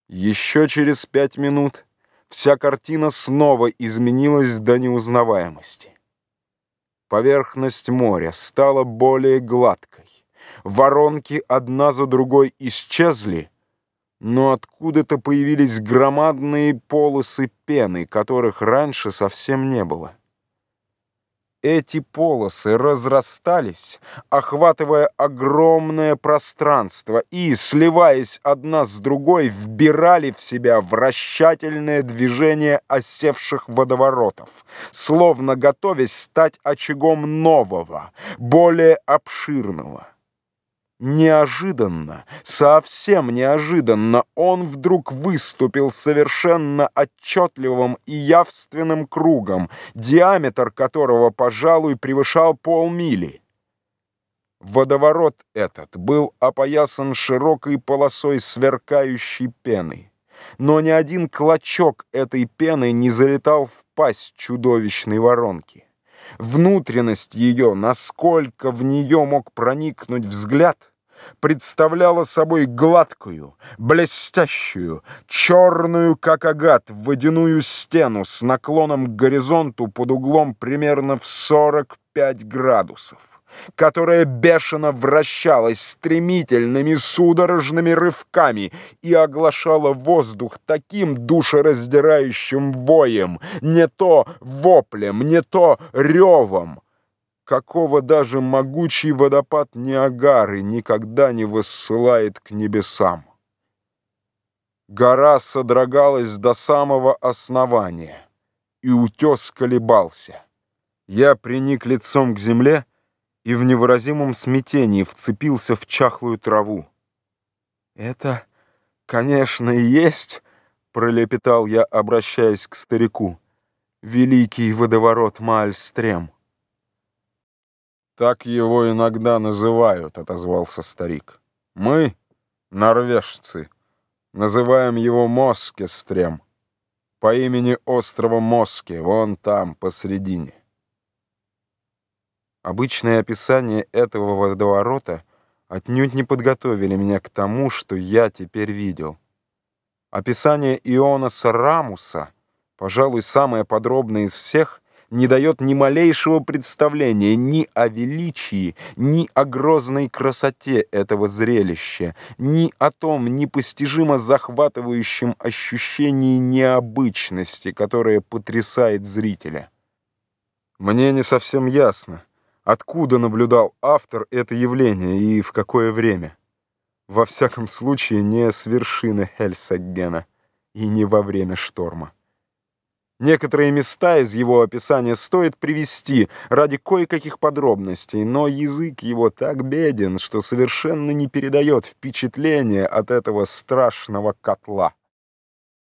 Еще через 5 минут вся картина снова изменилась до неузнаваемости. Поверхность моря стала более гладкой. Воронки одна за другой исчезли, но откуда-то появились громадные полосы пены, которых раньше совсем не было. Эти полосы разрастались, охватывая огромное пространство и, сливаясь одна с другой, вбирали в себя вращательное движение осевших водоворотов, словно готовясь стать очагом нового, более обширного. Неожиданно, совсем неожиданно, он вдруг выступил совершенно отчетливым и явственным кругом, диаметр которого, пожалуй, превышал полмили. Водоворот этот был опоясан широкой полосой сверкающей пены, но ни один клочок этой пены не залетал в пасть чудовищной воронки. Внутренность ее, насколько в нее мог проникнуть взгляд, представляла собой гладкую, блестящую, черную, как агат, водяную стену с наклоном к горизонту под углом примерно в 45 градусов, которая бешено вращалась стремительными судорожными рывками и оглашала воздух таким душераздирающим воем, не то воплем, не то ревом, какого даже могучий водопад Ниагары никогда не высылает к небесам. Гора содрогалась до самого основания, и утес колебался. Я приник лицом к земле и в невыразимом смятении вцепился в чахлую траву. «Это, конечно, и есть, — пролепетал я, обращаясь к старику, — великий водоворот Маальстрем». «Так его иногда называют, — отозвался старик. Мы, норвежцы, называем его Москестрем, по имени острова Моске, вон там, посредине». Обычное описание этого водоворота отнюдь не подготовили меня к тому, что я теперь видел. Описание Ионаса Рамуса, пожалуй, самое подробное из всех, не дает ни малейшего представления ни о величии, ни о грозной красоте этого зрелища, ни о том непостижимо захватывающем ощущении необычности, которое потрясает зрителя. Мне не совсем ясно, откуда наблюдал автор это явление и в какое время. Во всяком случае, не с вершины Хельсеггена и не во время шторма. Некоторые места из его описания стоит привести ради кое-каких подробностей, но язык его так беден, что совершенно не передает впечатления от этого страшного котла.